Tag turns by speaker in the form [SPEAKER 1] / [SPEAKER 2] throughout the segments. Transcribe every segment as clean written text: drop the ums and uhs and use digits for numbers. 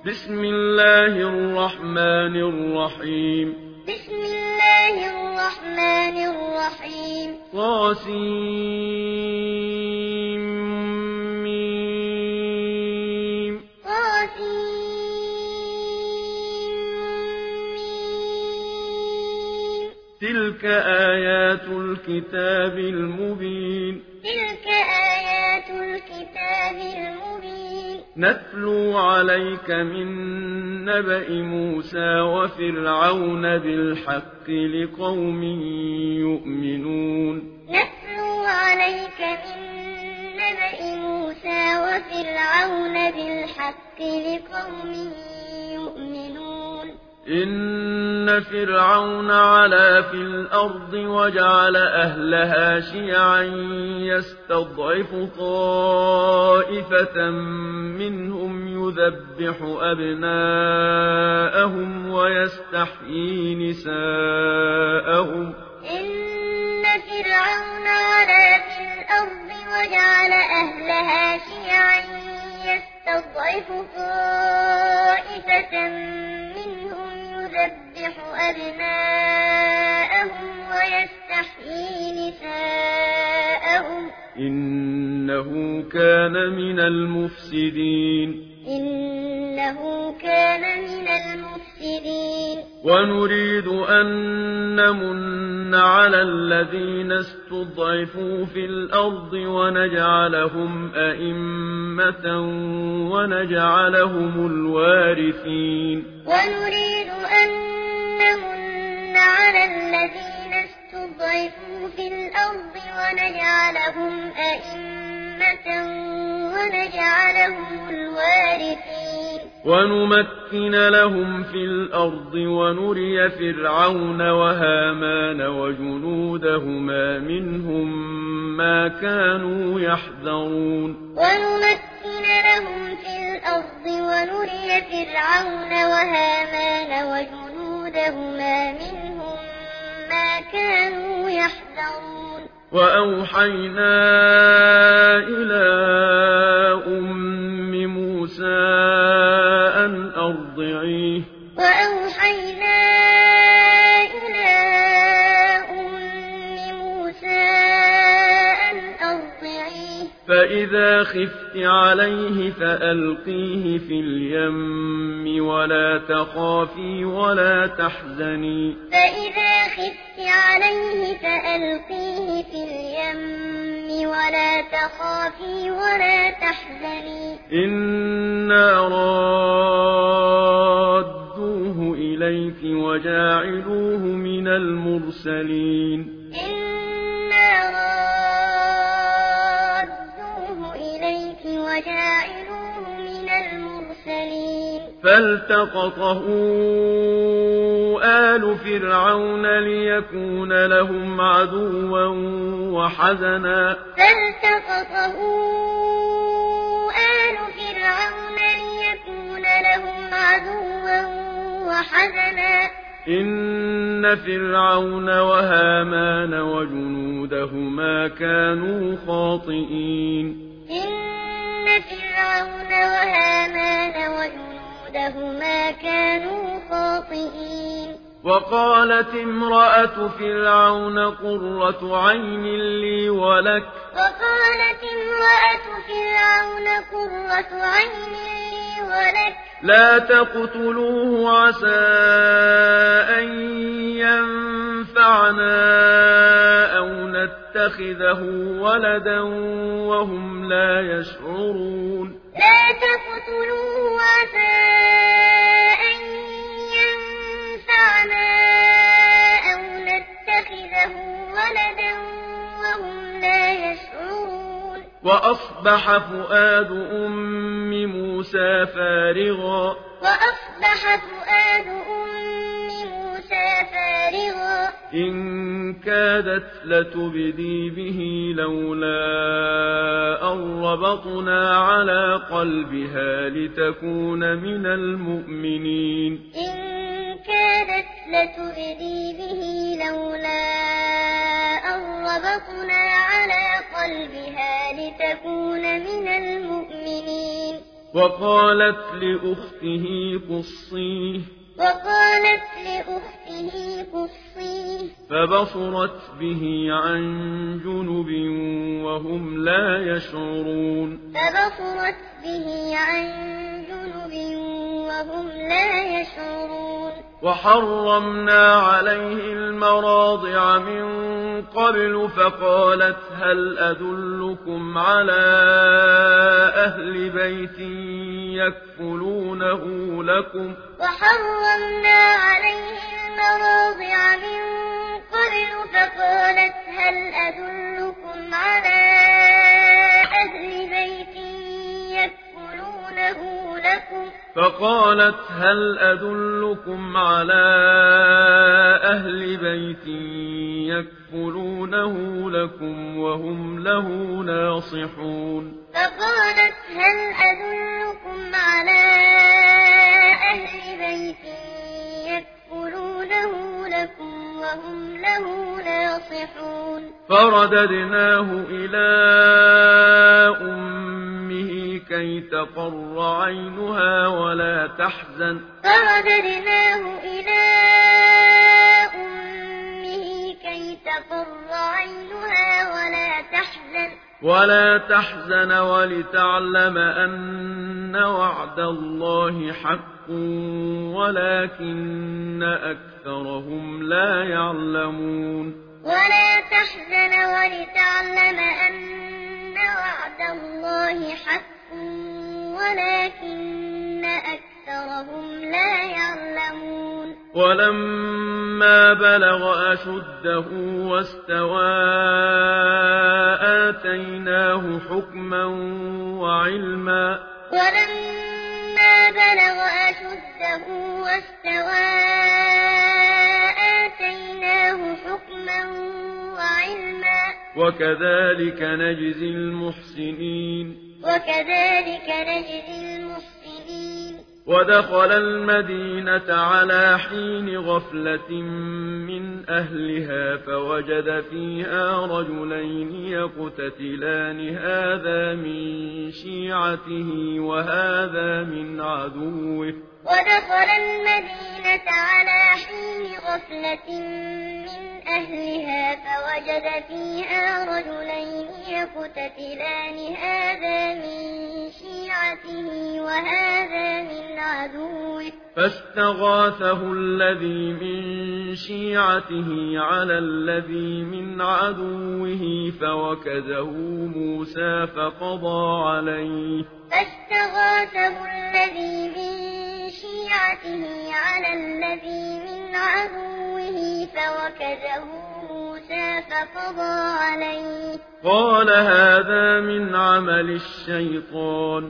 [SPEAKER 1] بسم الله الرحمن الرحيم
[SPEAKER 2] بسم الله الرحمن الرحيم
[SPEAKER 1] طاسيم
[SPEAKER 2] طاسيم
[SPEAKER 1] تلك آيات الكتاب المبين
[SPEAKER 2] تلك آيات الكتاب المبين
[SPEAKER 1] نتلو عليك من نبأ موسى وفرعون بالحق لقوم يؤمنون
[SPEAKER 2] نتلو عليك من نبأ موسى وفرعون بالحق لقوم يؤمنون
[SPEAKER 1] إن فرعون علا في الأرض وجعل أهلها شيعا يستضعف طائفة منهم يذبح أبناءهم ويستحيي نساءهم
[SPEAKER 2] إن فرعون علا في الأرض وجعل أهلها شيعا يستضعف طائفة منهم يذبح أبناءهم ويستحيي نساءهم
[SPEAKER 1] إنه كان من المفسدين
[SPEAKER 2] إنه كان من المفسدين
[SPEAKER 1] ونريد أن نمن على الذين استضعفوا في الأرض ونجعلهم أئمة ونجعلهم الوارثين
[SPEAKER 2] ونريد أن نمن على الذين استضعفوا في الأرض ونجعلهم أئمة ونجعلهم الوارثين
[SPEAKER 1] ونمكن لهم في الأرض ونري فرعون وهامان وجنودهما منهم ما كانوا يحذرون
[SPEAKER 2] ونمكن لهم في الأرض ونري فرعون وهامان وجنودهما منهم ما كانوا يحذرون
[SPEAKER 1] وأوحينا إلى أم موسى أن أرضعيه
[SPEAKER 2] وأوحينا إلى أم موسى أن أرضعيه
[SPEAKER 1] فإذا خفت عليه فألقيه في اليم ولا تخافي ولا تحزني
[SPEAKER 2] فإذا خفت عليه فألقيه في اليم ولا تخافي ولا تحزني
[SPEAKER 1] إنا رادوه إليك وجاعلوه من المرسلين
[SPEAKER 2] إنا رادوه إليك وجاعلوه من المرسلين
[SPEAKER 1] فالتقطه آل فرعون ليكون لهم عدوا وحزنا
[SPEAKER 2] فالتقطه آل فرعون ليكون لهم عدوا وحزنا
[SPEAKER 1] إن فرعون وهامان وجنودهما كانوا خاطئين
[SPEAKER 2] إن فرعون وهامان وجنودهما كانوا خاطئين
[SPEAKER 1] وقالت امرأة فرعون قرة عين لي ولك
[SPEAKER 2] وقالت امرأة فرعون قرة عين لي ولك
[SPEAKER 1] لا تقتلوه عسى أن ينفعنا أو نتخذه ولدا وهم لا يشعرون
[SPEAKER 2] لا تقتلوه عسى أن ينفعنا أو نتخذه ولدا وهم لا يشعرون
[SPEAKER 1] وأصبح فؤاد أم موسى فارغا إن كادت لتبدي به لولا أن ربطنا على قلبها لتكون من المؤمنين
[SPEAKER 2] إن كادت لتبدي به لولا أن ربطنا على قلبها لتكون من المؤمنين
[SPEAKER 1] وقالت لأخته قصيه فبصرت به عن جنب وهم لا يشعرون وحرمنا عليه المراضع من قبل فقالت هل أدلكم على أهل بيت يكفلونه لكم وهم له ناصحون
[SPEAKER 2] فقالت هل أدلكم على أهل بيت يكفلونه لكم وهم له ناصحون
[SPEAKER 1] فرددناه إلى أمه كي تقر عينها ولا تحزن ولتعلم أن وعد الله حق ولكن أكثرهم لا يعلمون ولما بلغ أشده واستوى آتيناه حكما وعلما وكذلك نجزي المحسنين ودخل المدينة على حين غفلة من أهلها فوجد فيها رجلين يقتتلان هذا من شيعته وهذا من عدوه فاستغاثه الذي من شيعته على الذي من عدوه فوكزه موسى فقضى عليه قال هذا من عمل الشيطان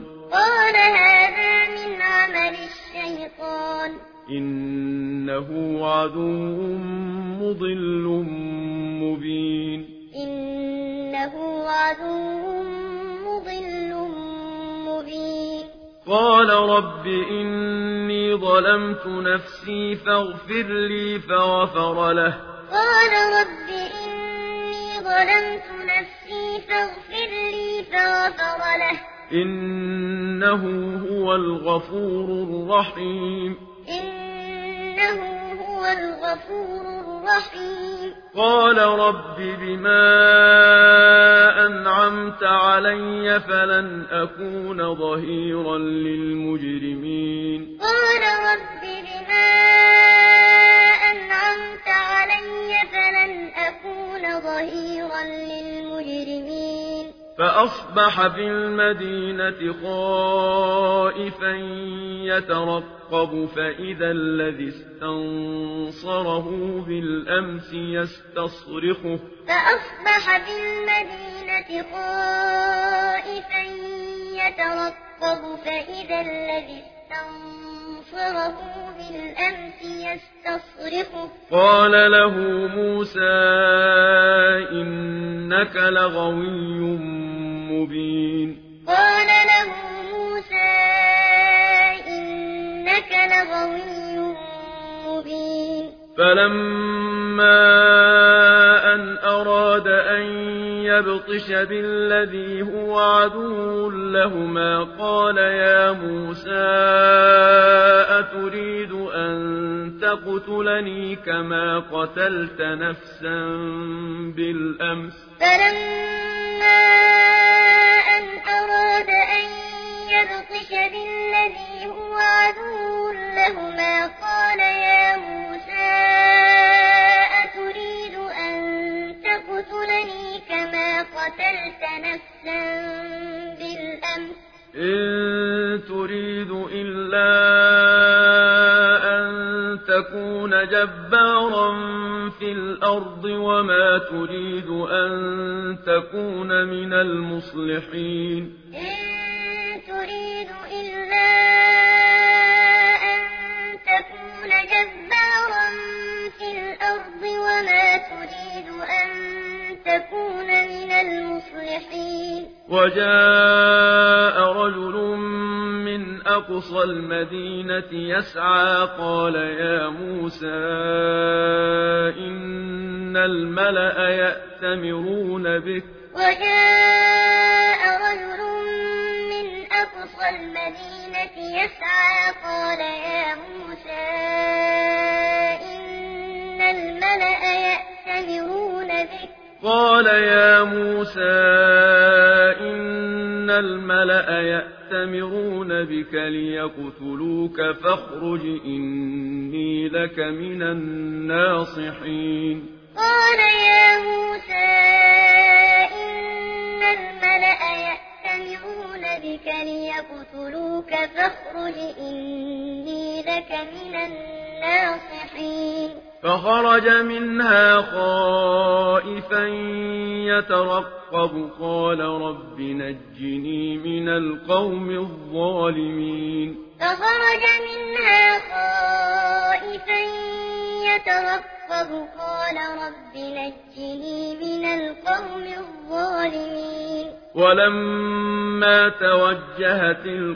[SPEAKER 1] إنه عدو مضل مبين قال رب إني ظلمت نفسي فاغفر لي فغفر له إنه هو الغفور الرحيم قال رب بما أنعمت علي فلن أكون ظهيرا للمجرمين فأصبح في المدينة خائفا يترقب فإذا الذي استنصره بالأمس يستصرخه قال له موسى إنك لغوي مبين فلما أن أراد أن يبطش بالذي هو عدو لهما قال يا موسى أتريد أن تقتلني كما قتلت نفسا بالأمس
[SPEAKER 2] فلما أن أراد أن يبطش بالذي هو عدو لهما قال يا موسى أتريد أن تقتلني كما قتلت نفسا بالأمس
[SPEAKER 1] إن تريد إلا أن تكون جبارا في الأرض وما تريد أن تكون من المصلحين
[SPEAKER 2] إن تريد إلا أن تكون جبارا في الأرض وما تريد أن تكون من المصلحين
[SPEAKER 1] وجاء رجل من أقصى المدينة يسعى قال يا موسى إن الملأ يأتمرون بك
[SPEAKER 2] وجاء رجل من أقصى المدينة يسعى قال يا موسى إن الملأ يأتمرون بك
[SPEAKER 1] قال يا موسى إن الملأ يأتمرون بك ليقتلوك فاخرج إني لك من الناصحين
[SPEAKER 2] قال يا موسى إن الملأ يأتمرون بك ليقتلوك فاخرج إني لك من الناصحين
[SPEAKER 1] فخرج منها خائفا يترقب قال رب نجني من القوم الظالمين
[SPEAKER 2] فخرج منها خائفا يترقب قال رب نجني من القوم الظالمين
[SPEAKER 1] ولما توجه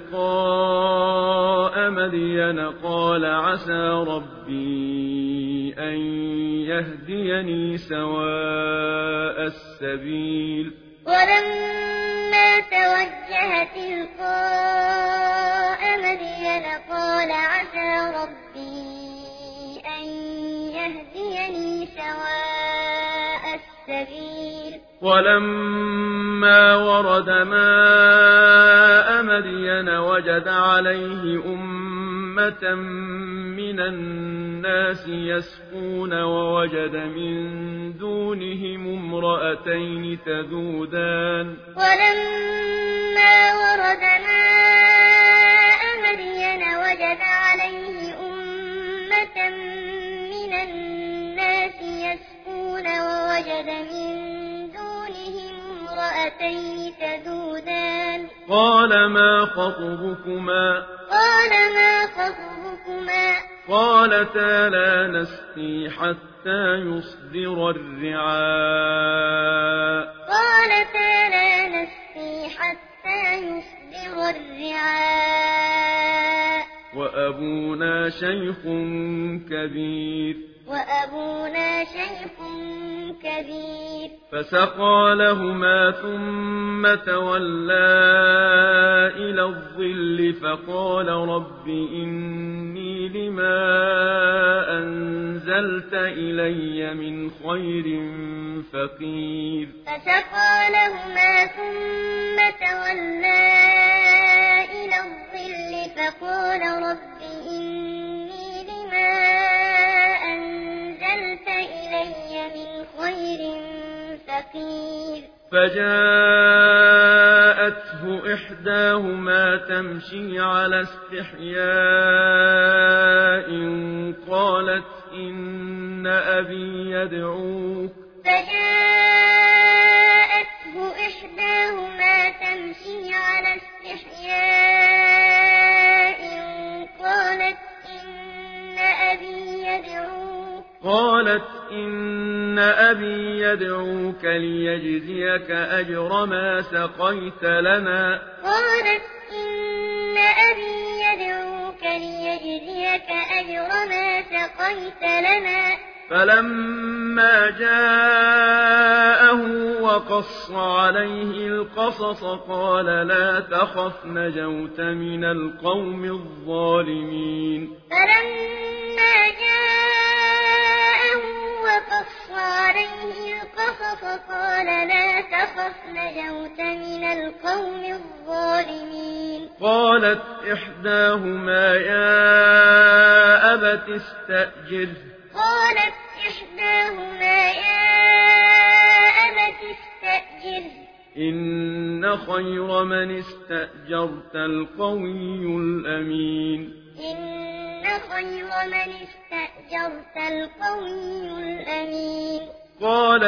[SPEAKER 1] تلقاء مدين قال عسى ربي أن يهديني سواء السبيل
[SPEAKER 2] ولما توجه تلقاء مدين قال عسى ربي أن يهديني سواء السبيل
[SPEAKER 1] ولما ورد ماء مدين وجد عليه أمة من الناس يسقون ووجد من دونهم امرأتين تذودان
[SPEAKER 2] ولما ورد ماء مدين وجد عليه أمة من الناس يسقون ووجد من دونهم امرأتين تذودان
[SPEAKER 1] قال ما خطبكما قالتا لا نسقي حتى يصدر الرعاء وأبونا شيخ كبير فسقى لهما ثم تولى إلى الظل فقال رب إني لما أنزلت إلي من خير فقير
[SPEAKER 2] فسقى لهما ثم تولى إلى الظل فقال رب إني لما أنزلت إلي من خير فقير
[SPEAKER 1] فجاءته إحداهما تمشي على استحياء قالت إن أبي يدعوك
[SPEAKER 2] فجاءته إحداهما تمشي على استحياء
[SPEAKER 1] قالت إن أبي يدعوك ليجزيك أجر ما سقيت لنا فلما جاءه وقص عليه القصص قال لا تخف نجوت من القوم الظالمين.
[SPEAKER 2] فلما جاءه وقص عليه القصص قال لا تخف نجوت من القوم الظالمين.
[SPEAKER 1] قالت إحداهما يا أبت استأجره إن خير من استأجرت القوي الأمين. قال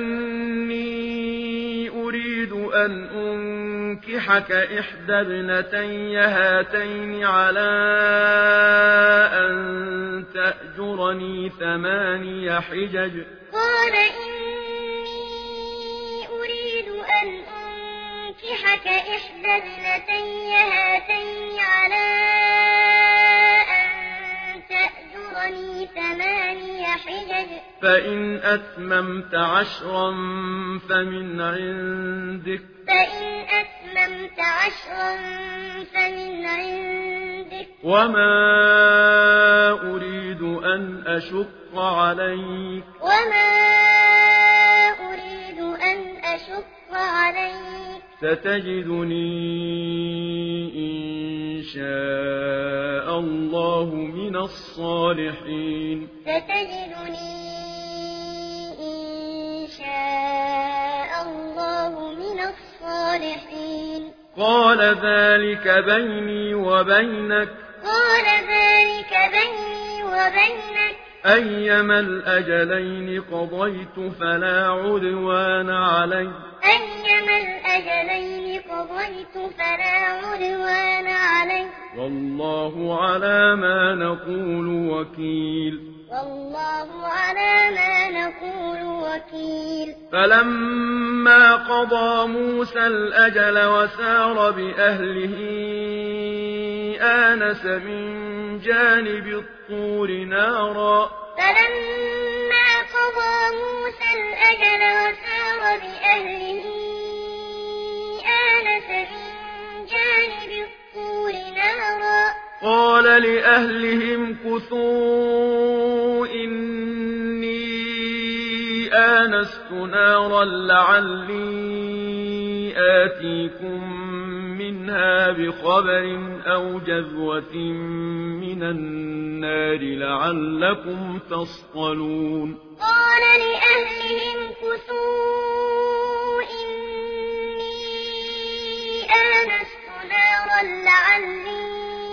[SPEAKER 1] إني أريد أن أنكحك إحدى ابنتي هاتين على أن تأجرني 8 حجج.
[SPEAKER 2] قال إني أريد أن أنكحك إحدى ابنتي هاتين على أن تأجرني 8 حجج.
[SPEAKER 1] فإن أتممت 10 فمن عندك وما أريد أن أشق عليك ستجدني إن شاء الله من الصالحين. قال ذلك بيني وبينك أيما الأجلين قضيت فلا عدوان علي والله على ما نقول وكيل. فلما قضى موسى الأجل وسار بأهله آنس من جانب الطور نارا. قال لأهلهم كثوا إني آنست نارا لعلي آتيكم منها بخبر أو جذوة من النار لعلكم تصطلون.
[SPEAKER 2] قال لأهلهم كثوا إني آنست نارا لعلي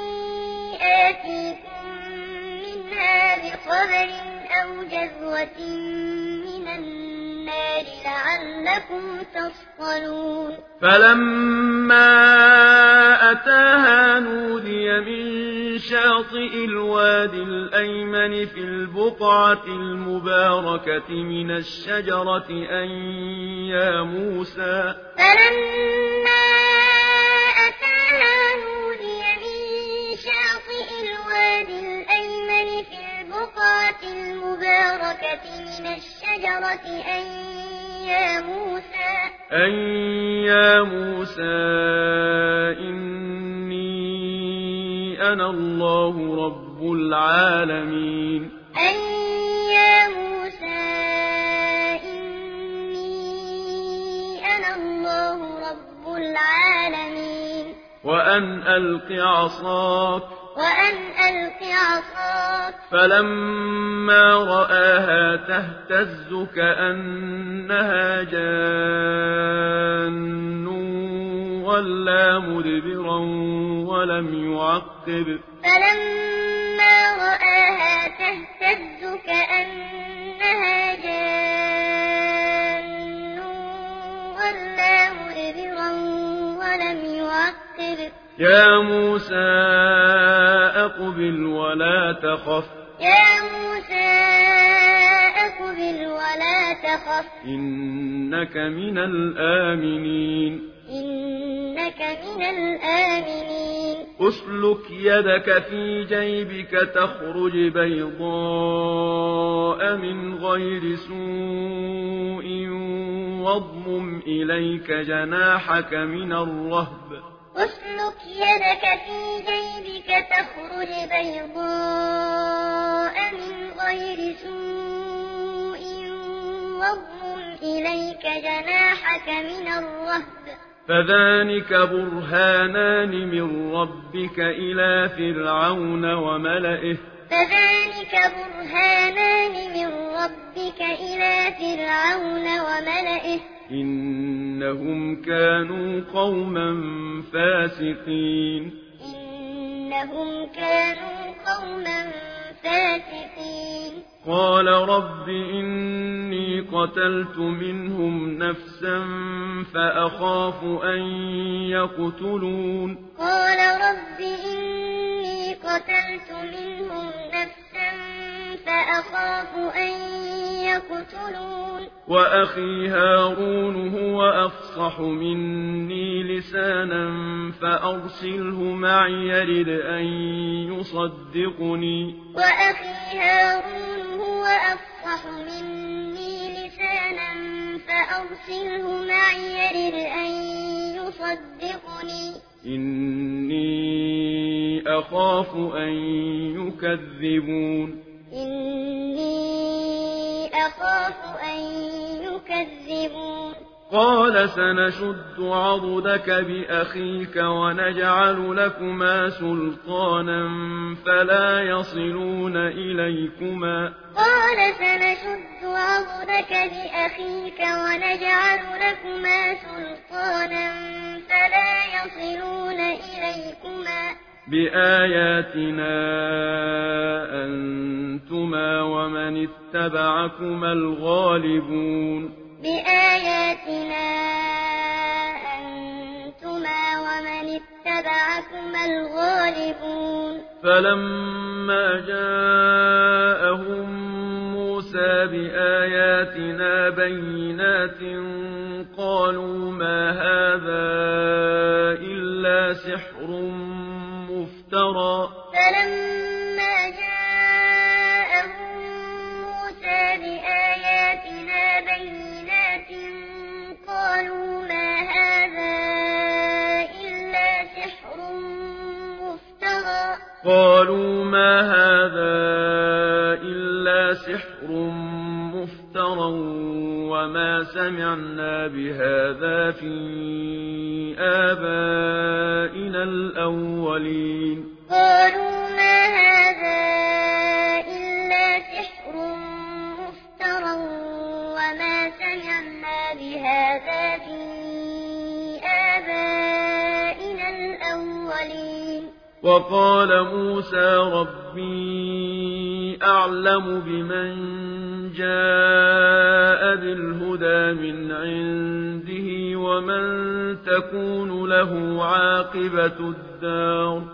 [SPEAKER 2] آتيكم منها بخبر أو جذوة من النار لعلكم تصطلون.
[SPEAKER 1] فلما أتاها نودي من شاطئ الوادي الأيمن في البقعة المباركة من الشجرة أن يا موسى.
[SPEAKER 2] فلما أتاها نودي من شاطئ الوادي الأيمن في البقعة المباركة من الشجرة أن يا موسى إني أنا الله رب العالمين. وأن ألق عصاك فلما رآها تهتز كأنها جان ولا مدبرا ولم يعقب. يا موسى أقبل ولا تخف إنك من الآمنين. إنك من الآمنين
[SPEAKER 1] أسلك يدك في جيبك تخرج بيضاء من غير سوء واضمم إليك جناحك من الرهب
[SPEAKER 2] أسلك يدك في جيبك تخرج بيضاء من غير سوء واضمم إليك جناحك من الرهب
[SPEAKER 1] فذلك برهانان من ربك إلى فرعون وملئه إنهم كانوا قوما فاسقين قال رب إني قتلت منهم نفسا فأخاف أن يقتلون وأخي هارون هو أفصح مني لسانا فأرسله معي يرد أن يصدقني إني أخاف أن يكذبون قال سنشد عضدك بأخيك ونجعل لكما سلطانا فلا يصلون إليكما بآياتنا أنتما ومن اتبعكما الغالبون فلما جاءهم موسى بآياتنا بينات قالوا ما هذا إلا سحر مفترى وما سمعنا بهذا في آبائنا الأولين وقال موسى ربي أعلم بمن جاء بالهدى من عنده ومن تكون له عاقبة الدار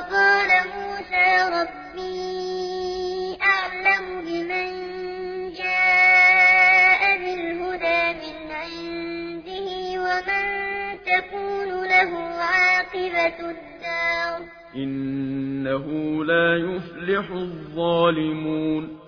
[SPEAKER 1] إنه لا يفلح الظالمون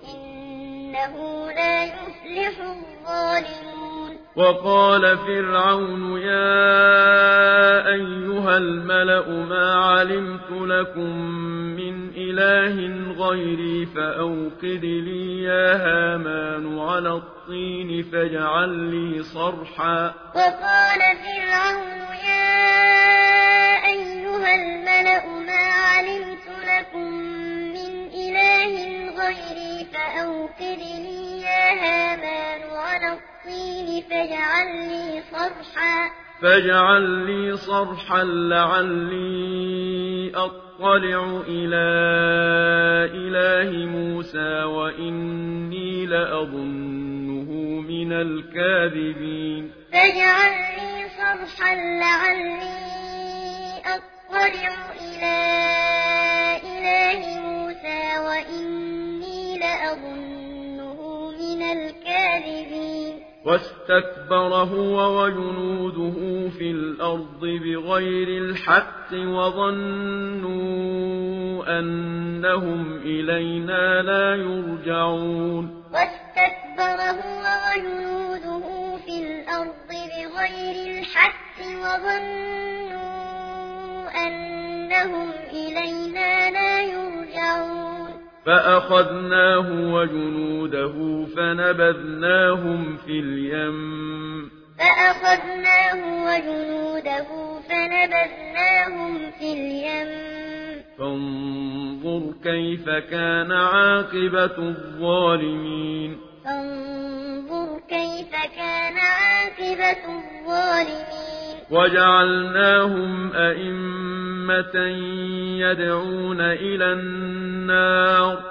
[SPEAKER 1] وقال فرعون يا أيها الملأ ما علمت لكم من إله غيري فأوقد لي يا هامان على الطين فاجعل لي صرحا فاجعل لي صرحا لعلي أطلع إلى إله موسى وإني لأظنه من الكاذبين واستكبر هو وجنوده في الأرض بغير الحق وظنوا أنهم إلينا لا يرجعون
[SPEAKER 2] واستكبر هو وجنوده في الأرض بغير الحق وظنوا أنهم إلينا لا يرجعون
[SPEAKER 1] فأخذناه وجنوده فنبذناهم في اليم فانظر كيف كان عاقبة الظالمين وجعلناهم أئمة يدعون إلى النار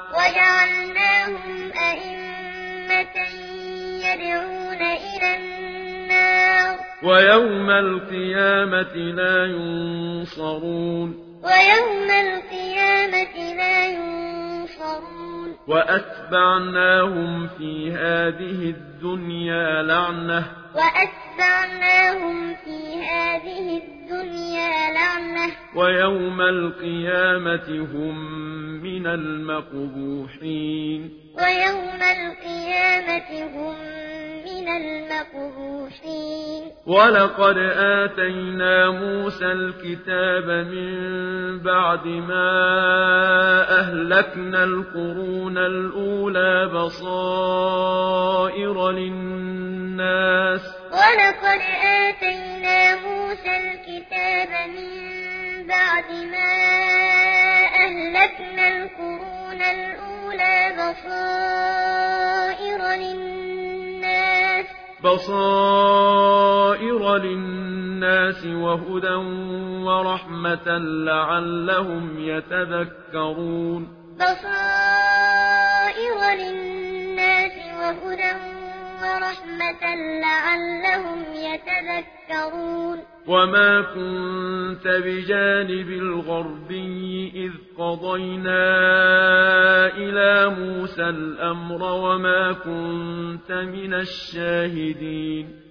[SPEAKER 1] ويوم القيامة لا ينصرون وأتبعناهم في هذه الدنيا لعنة ويوم القيامة هم من المقبوحين ولقد آتينا موسى الكتاب من بعد ما أهلكنا القرون الأولى بصائر للناس وهدى ورحمة لعلهم يتذكرون وما كنت بجانب الغربي إذ قضينا إلى موسى الأمر وما كنت من الشاهدين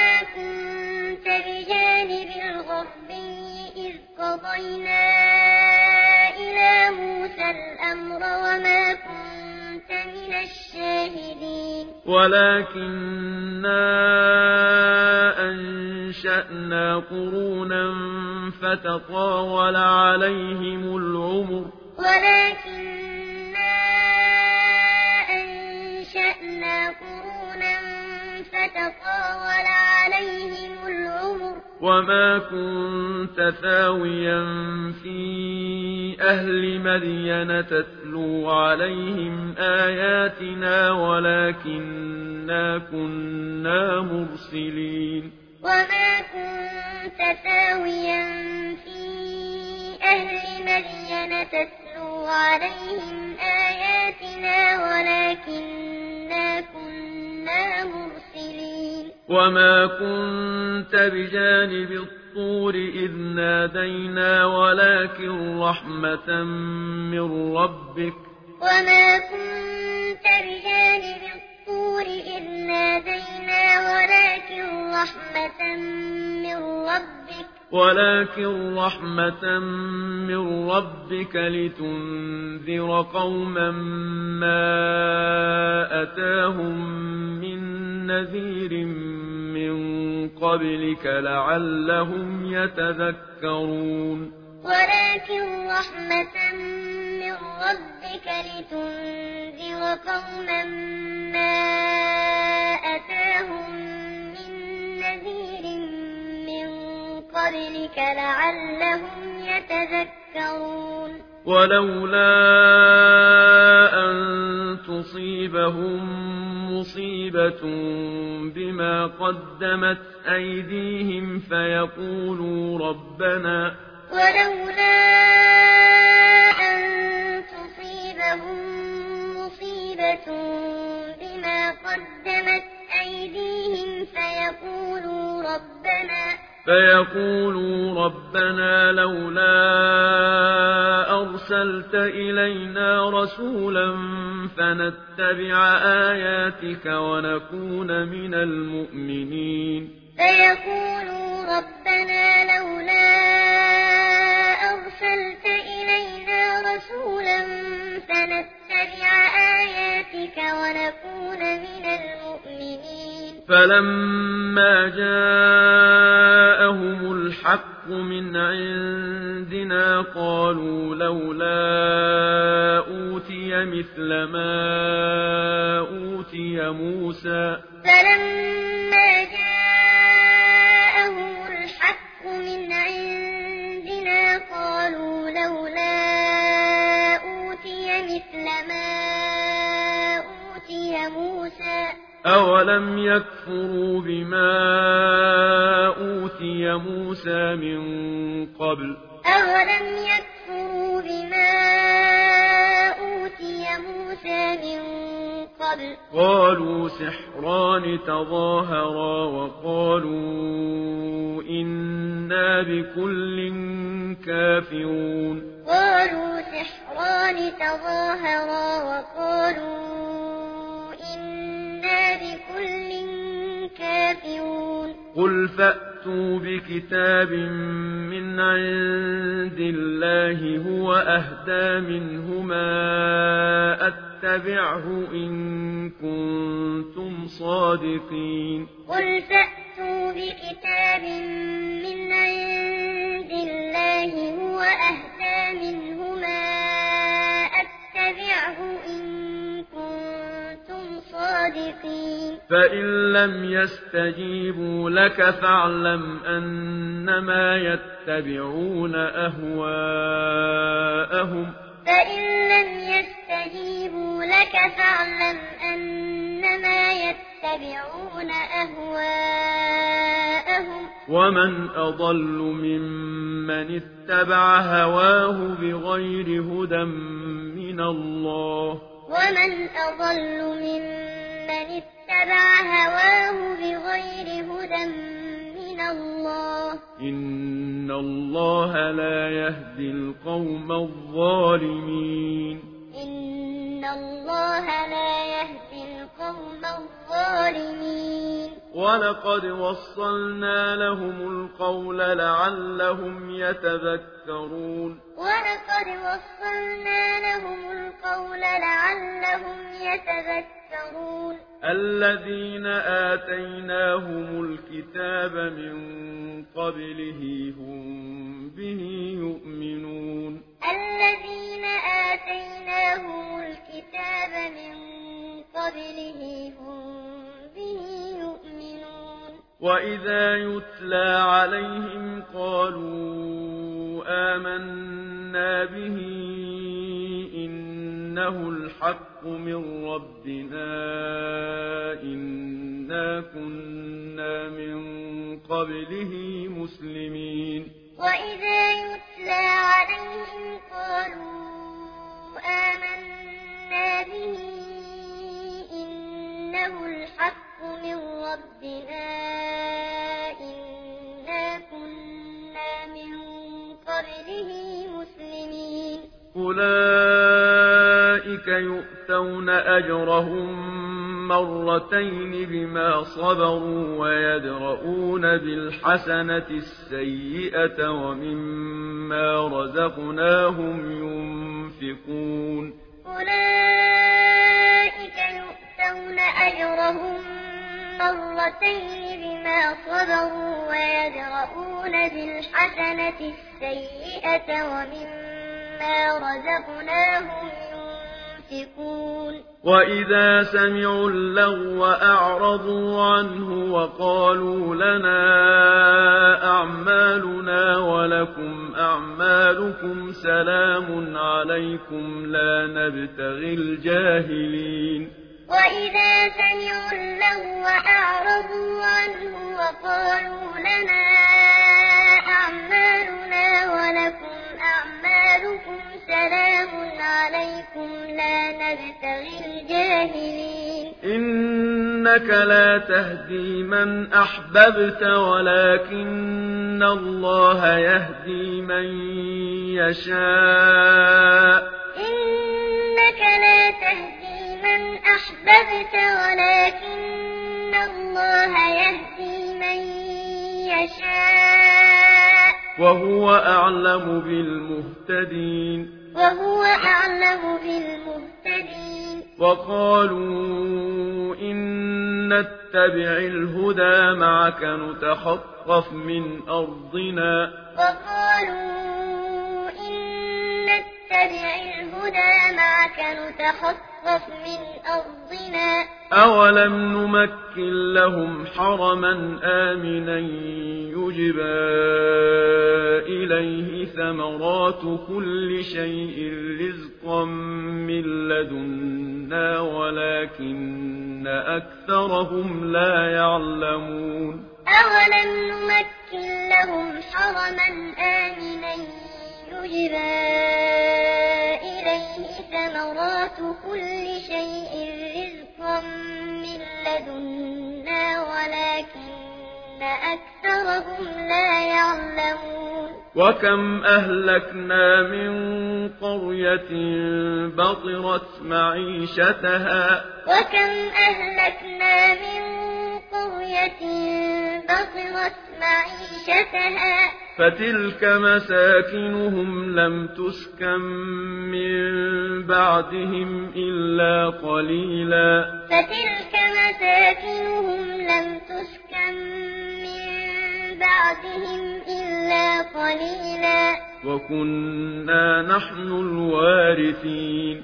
[SPEAKER 1] ولكننا أنشأنا قرونا فتطاول عليهم العمر وما كنت ثاويا في أهل مدين تتلو عليهم آياتنا ولكننا كنا مرسلين وما كنت بجانب الطور إذ نادينا ولكن رحمة من ربك لتنذر قوما ما أتاهم من نذير من قبلك لعلهم يتذكرون ولولا أن تصيبهم مصيبة بما قدمت أيديهم فيقولوا ربنا لولا أرسلت إلينا رسولا فنتبع آياتك ونكون من المؤمنين
[SPEAKER 2] فيقولوا ربنا لولا أرسلت إلينا رسولا فنتبع آياتك ونكون من المؤمنين
[SPEAKER 1] فلما جاءهم الحق من عندنا قالوا لولا أوتي مثل ما أوتي موسى
[SPEAKER 2] فلما جاءهم الحق من عندنا قالوا لولا أوتي مثل ما أوتي موسى
[SPEAKER 1] أولم يكفروا بما أوتي موسى من قبل
[SPEAKER 2] أولم يكفروا بما أوتي موسى من قبل
[SPEAKER 1] قالوا سحران تظاهرا وقالوا إنا بكل كافرون
[SPEAKER 2] قالوا سحران تظاهرا وقالوا إنا بكل كافرون
[SPEAKER 1] قل فأتوا بكتاب من عند الله هو أهدى منهما أتبعه إن كنتم صادقين
[SPEAKER 2] قل فأتوا بكتاب من عند الله هو أهدى منهما أتبعه إن كنتم صادقين
[SPEAKER 1] فإن لم يستجيبوا لك فاعلم أنما يتبعون أهواءهم
[SPEAKER 2] فإن لم يستجيبوا لك فاعلم أنما يتبعون أهواءهم
[SPEAKER 1] ومن أضل ممن اتبع هواه بغير هدى من الله
[SPEAKER 2] ومن أضل ممن اتبع هواه بغير هدى من الله
[SPEAKER 1] إن الله لا يهدي القوم الظالمين
[SPEAKER 2] إن الله لا يهدي القوم الظالمين
[SPEAKER 1] ولقد وصلنا لهم القول لعلهم يتذكرون
[SPEAKER 2] ولقد وصلنا لهم القول لعلهم يتذكرون
[SPEAKER 1] الذين آتيناهم الكتاب من قبله هم به يؤمنون
[SPEAKER 2] الذين آتيناهم الكتاب من قبله هم به يؤمنون
[SPEAKER 1] وإذا يتلى عليهم قالوا آمنا به إنه الحق من ربنا إنا كنا من قبله مسلمين
[SPEAKER 2] وإذا يتلى عليهم قالوا آمنا به إنه الحق من ربنا إنا كنا من قبله مسلمين
[SPEAKER 1] أولئك يؤتون أجرهم مرتين بما صبروا ويدرؤون بالحسنة السيئة ومما رزقناهم ينفقون
[SPEAKER 2] أولئك يؤتون أجرهم مرتين بما صبروا ويدرؤون بالحسنة السيئة ومما رزقناهم ينفقون
[SPEAKER 1] وإذا سمعوا اللغو أعرضوا عنه وقالوا لنا أعمالنا ولكم أعمالكم سلام عليكم لا نبتغي الجاهلين
[SPEAKER 2] وإذا سمعوا اللغو أعرضوا عنه وقالوا لنا أعمالنا ولكم أعمالكم سلام عليكم لا نبتغي الجاهلين
[SPEAKER 1] إن إنك لا تهدي من أحببت ولكن الله يهدي من يشاء
[SPEAKER 2] إنك لا تهدي من أحببت ولكن الله يهدي من يشاء
[SPEAKER 1] وهو أعلم بالمهتدين وقالوا إن نتبع الهدى معك نتخطف من أرضنا أولم نمكن لهم حرما آمنا يجبى إليه ثمرات كل شيء رزقا من لدنا ولكن أكثرهم لا يعلمون
[SPEAKER 2] أولم نمكن لهم حرما آمنا يجبى إليه ثمرات كل شيء رزقا من لدنا ولكن أكثرهم لا يعلمون
[SPEAKER 1] وكم أهلكنا من قرية بطرت معيشتها فتلك مساكنهم لم تسكن من بعدهم إلا قليلا وكنا نحن الوارثين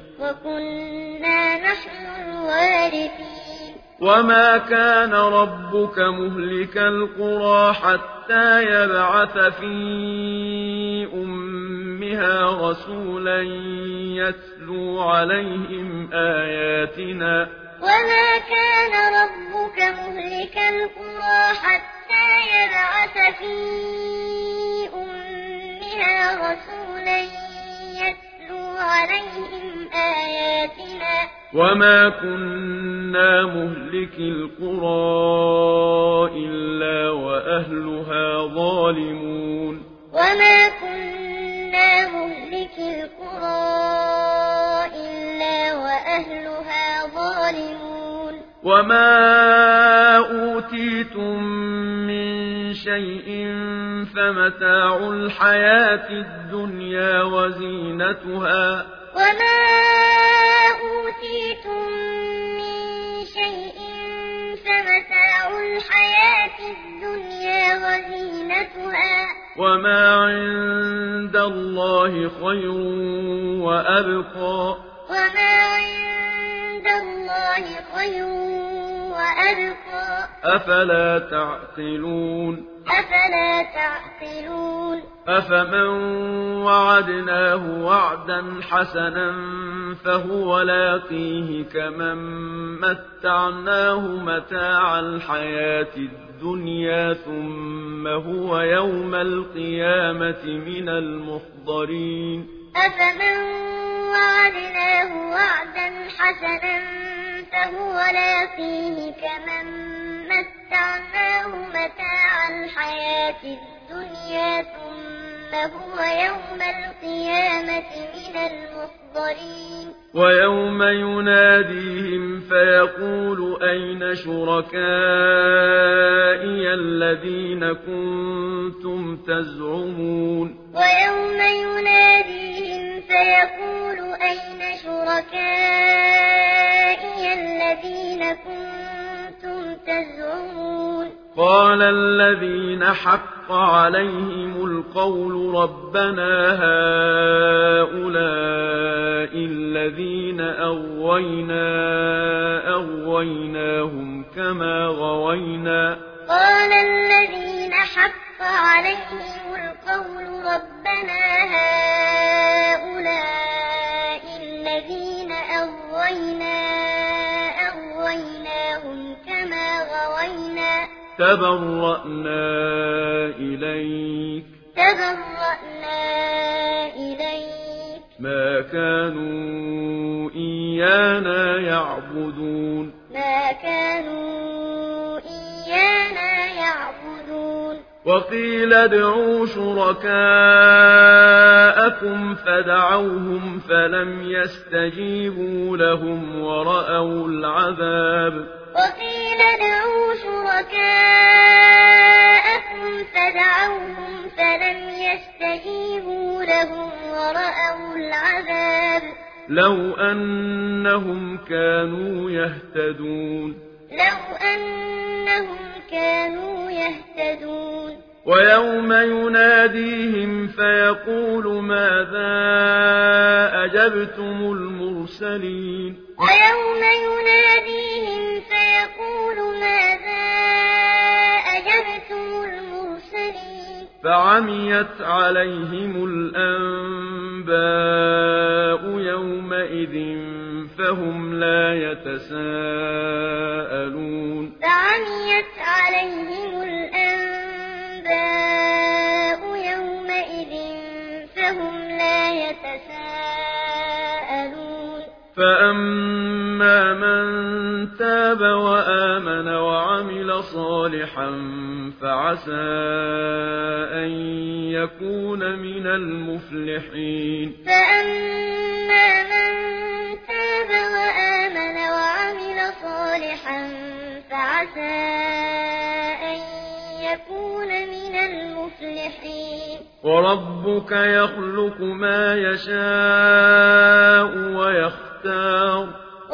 [SPEAKER 1] وما كان ربك مهلك القرى حتى يبعث في أمها رسولا يتلو عليهم آياتنا
[SPEAKER 2] وما كان ربك مهلك القرى حتى يبعث في أمها رسولا يتلو عليهم آياتنا
[SPEAKER 1] وما كنا مهلك القرى إلا وأهلها ظالمون وما أوتيتم من شيء فمتاع الحياة الدنيا وزينتها وما عند الله خير وأبقى أفلا تعقلون أفمن وعدناه وعدا حسنا فهو لاقيه كمن متعناه متاع الحياة الدنيا ثم هو يوم القيامة من المحضرين
[SPEAKER 2] أفمن وعدناه وعدا حسنا فهو لاقيه كمن متعناه متاع الحياة الدنيا ثم هو يوم القيامة من المحضرين
[SPEAKER 1] ويوم يناديهم فيقول أين شركائي الذين كنتم تزعمون قال الذين حق عليهم القول ربنا هؤلاء الذين أغويناهم كما غوينا تبرأنا إليك ما كانوا إيانا يعبدون وقيل ادعوا شركاءكم فدعوهم فلم يستجيبوا لهم ورأوا العذاب
[SPEAKER 2] وقيل ادعوا شركاءكم فدعوهم فلم يستجيبوا لهم ورأوا العذاب
[SPEAKER 1] لو أنهم كانوا يهتدون ويوم يناديهم فيقول ماذا أجبتم المرسلين فعميت عليهم الأنباء يومئذ فهم لا يتساءلون فأما من تاب وآمن وعمل صالحا فعسى أن يكون من المفلحين وربك يخلق ما يشاء ويختار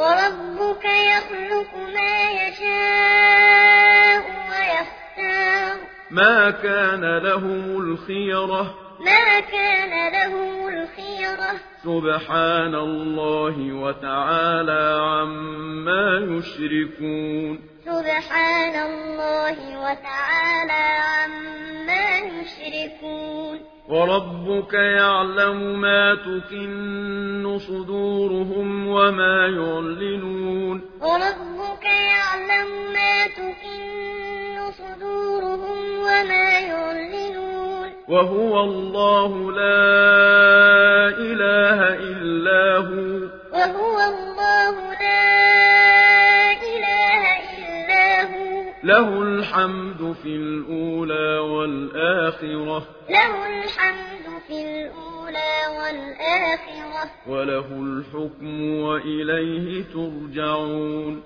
[SPEAKER 1] ما كان لهم الخيرة سبحان الله وتعالى عما يشركون وربك يعلم ما تكن صدورهم وما يعلنون وهو الله لا إله إلا هو له الحمد في الأولى والآخرة وله الحكم وإليه ترجعون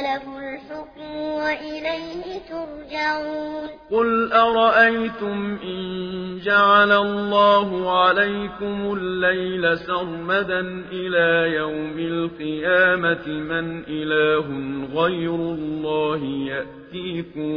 [SPEAKER 1] قل أرأيتم إن جعل الله عليكم الليل سرمدا إلى يوم القيامة من إله غير الله يأتيكم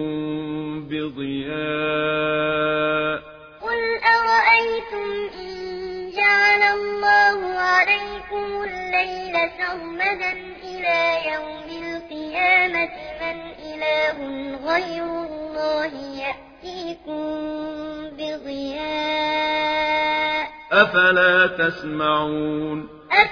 [SPEAKER 1] بضياء
[SPEAKER 2] قل أرأيتم إن جعل الله عليكم الليل سرمدا إلى يوم القيامة من إله غير الله يأتيكم بضياء
[SPEAKER 1] أفلا تسمعون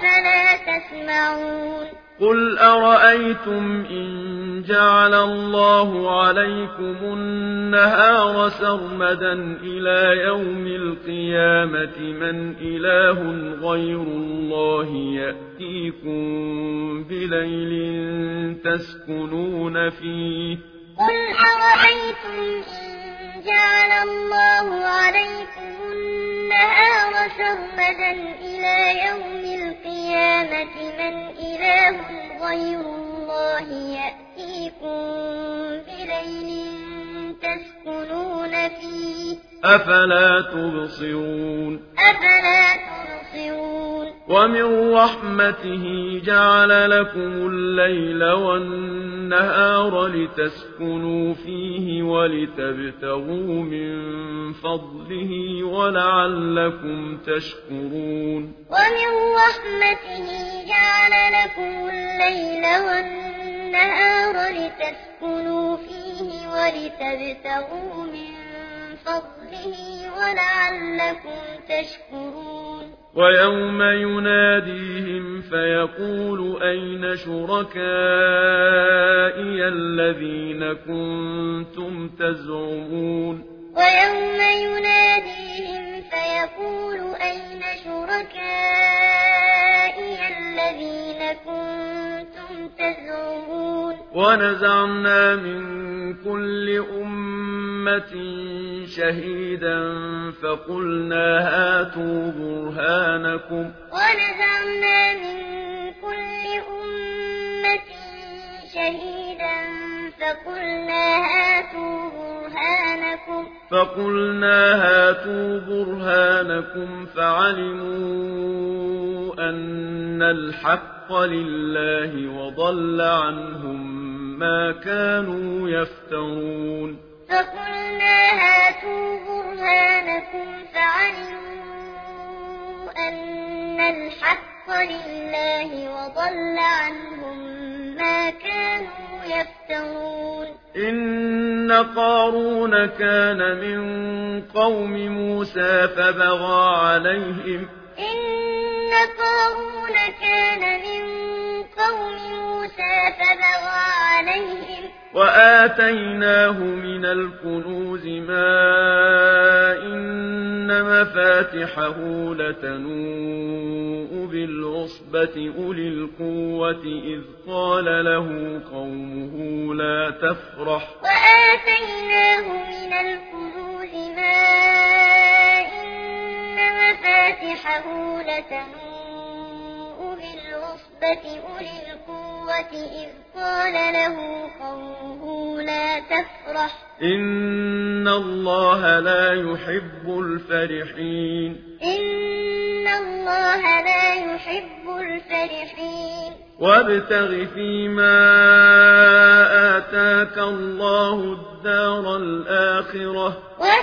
[SPEAKER 1] قل أرأيتم إن جعل الله عليكم النهار سرمدا إلى يوم القيامة من إله غير الله يأتيكم بليل تسكنون فيه
[SPEAKER 2] قل أرأيتم إن جعل الله عليكم النهار سرمدا إلى يوم القيامة من إله غير الله يأتيكم بليل تسكنون فيه
[SPEAKER 1] أفلا تبصرون ومن رحمته جعل لكم الليل والنهار لتسكنوا فيه ولتبتغوا من فضله ولعلكم تشكرون
[SPEAKER 2] ومن رحمته جعل لكم الليل والنهار لتسكنوا فيه ولتبتغوا من فضله ولعلكم تشكرون
[SPEAKER 1] ويوم يناديهم فيقول أين شركائي الذين كنتم تزعمون
[SPEAKER 2] ويوم يناديهم فيقول أين شركائي الذين كنتم تزعمون
[SPEAKER 1] ونزعنا من كل أمة شهيدا فقلنا هاتوا برهانكم فعلموا أن الحق لله وضل عنهم ما كانوا يفترون
[SPEAKER 2] فقلنا هاتوا برهانكم فعلموا أن الحق لله وضل عنهم ما كانوا يفترون
[SPEAKER 1] إن قارون كان من قوم موسى فبغى عليهم وآتيناه من الكنوز ما إن مفاتحه لتنوء بالعصبة أولي القوة إذ قال له قومه لا تفرح
[SPEAKER 2] وآتيناه من الكنوز ما إن مفاتحه لتنوء بالعصبة أولي القوة إذ قال له قومه لا تفرح
[SPEAKER 1] إن الله لا يحب الفرحين وابتغ فيما آتاك الله الدار الآخرة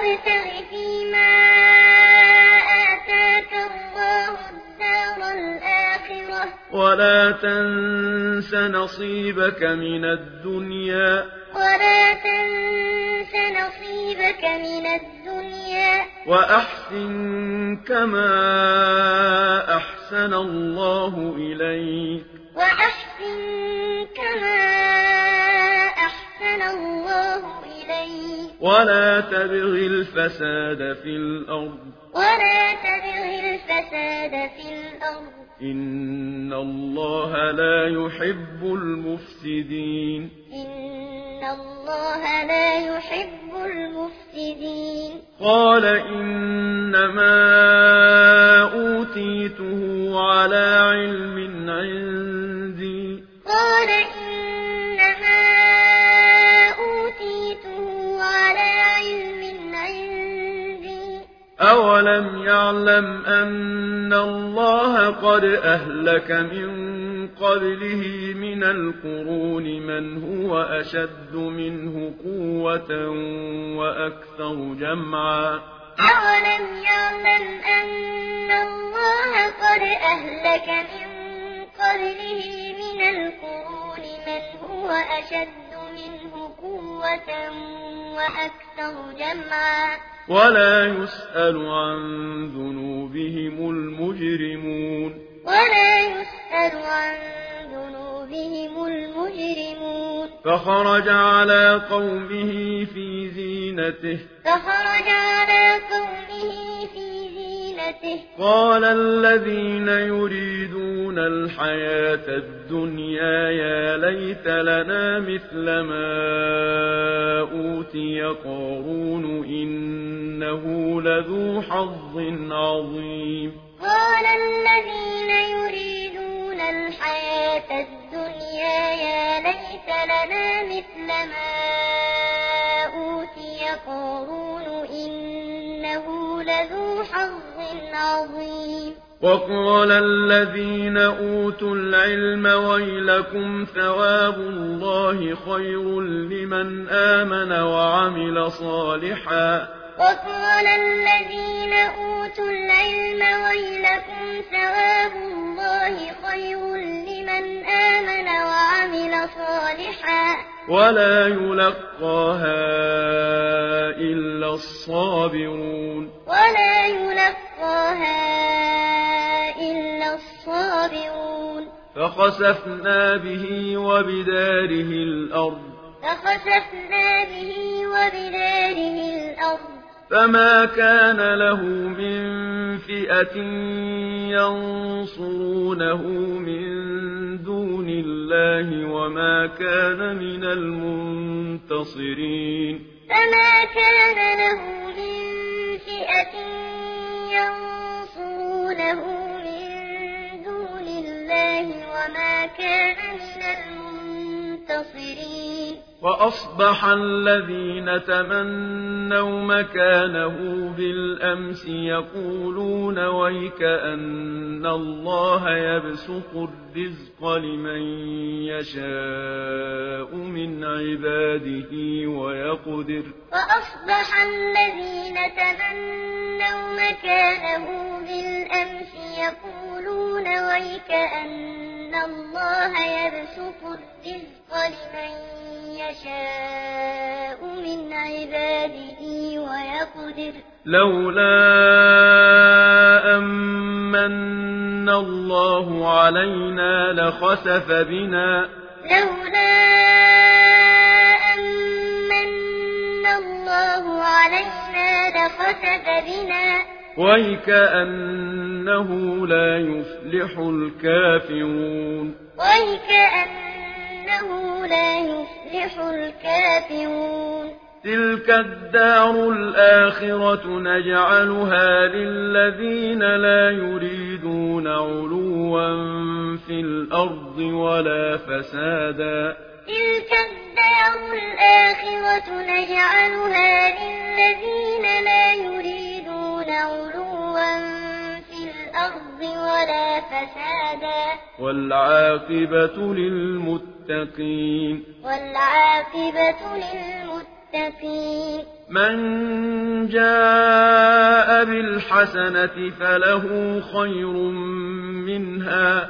[SPEAKER 1] ولا تنس نصيبك من الدنيا وأحسن كما أحسن الله إليك ولا تبغ الفساد في الأرض إن الله لا يحب المفسدين قال إنما أوتيته على علم عندي أولم يعلم أن الله قد أهلك من قبله من القرون من هو أشد منه قوة وأكثر جمعا
[SPEAKER 2] أولم يعلم أن الله قد أهلك من قبله من القرون من هو أشد منه قوة وأكثر جمعا
[SPEAKER 1] ولا يسأل عن ذنوبهم المجرمون فخرج على قومه في زينته قال الذين يريدون الحياة الدنيا يا ليت لنا مثل ما أوتي قارون إنه لذو حظ عظيم
[SPEAKER 2] قال الذين يريدون الحياة الدنيا يا ليت لنا مثل ما أوتي قارون إنه لذو حظ عظيم
[SPEAKER 1] وقال الذين أوتوا العلم ويلكم ثواب الله خير لمن آمن وعمل صالحا
[SPEAKER 2] وقال الذين أوتوا العلم ويلكم ثواب الله خير لمن آمن وعمل صالحا
[SPEAKER 1] ولا يلقاها إلا الصابرون فخسفنا به وبداره الأرض فما كان له من فئة ينصرونه من دون الله الله وما كان من المنتصرين
[SPEAKER 2] فما كان له من فئة ينصرونه من دون الله وما كان من المنتصرين
[SPEAKER 1] وأصبح الذين تمنوا مكانه بالأمس يقولون ويكأن الله يبسط الرزق لمن يشاء من عباده ويقدر
[SPEAKER 2] وأصبح الذين تمنوا مكانه بالأمس يقولون ويكأن الله يبسط الرزق لمن يشاء من عباده ويقدر
[SPEAKER 1] لولا أمن الله علينا لخسف بنا ويكأنه لا يفلح الكافرون تلك الدار الآخرة نجعلها للذين لا يريدون علوا في الأرض ولا فسادا والعاقبة للمتقين من جاء بالحسنة فله خير منها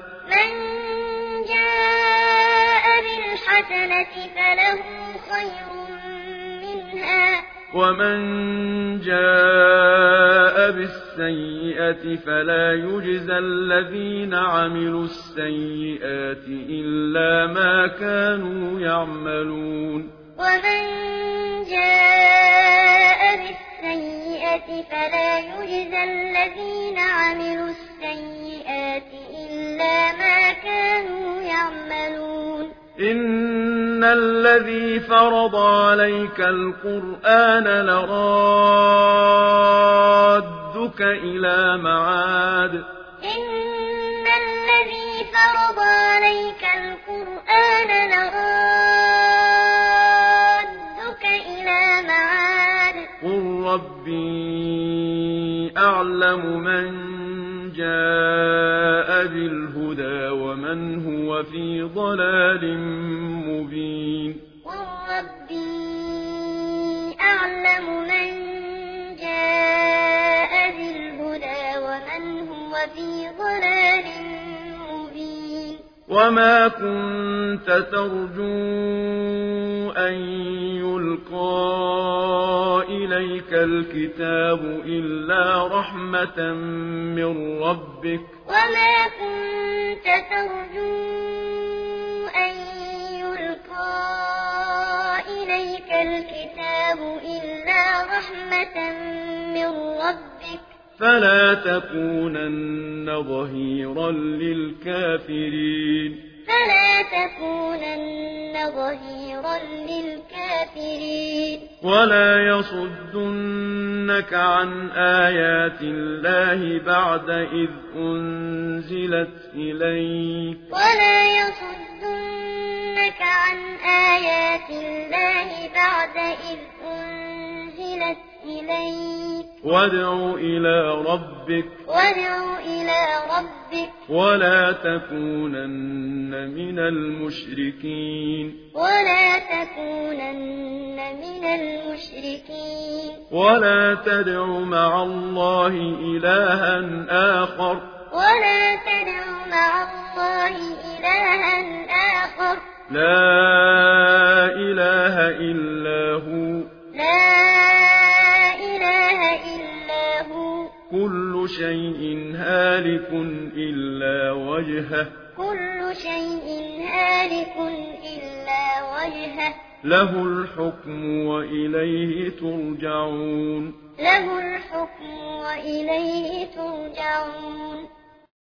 [SPEAKER 1] ومن جاء بالسيئة فلا يجزى الذين عملوا السيئات إلا ما كانوا يعملون إن الذي فرض عليك القرآن لرادك إلى معاد قل ربي أعلم من جاء بالهدى ومن هو في ضلال مبين وما كنت ترجو أن يلقى إليك الكتاب إلا رحمة من ربك فلا تكونن ظهيرا للكافرين ولا يصدنك عن آيات الله بعد إذ أنزلت إليك وادع إلى ربك ولا تكونن من المشركين ولا تدع مع الله إلها آخر لا إله إلا هو كل شيء هالك إلا وجهه له الحكم وإليه ترجعون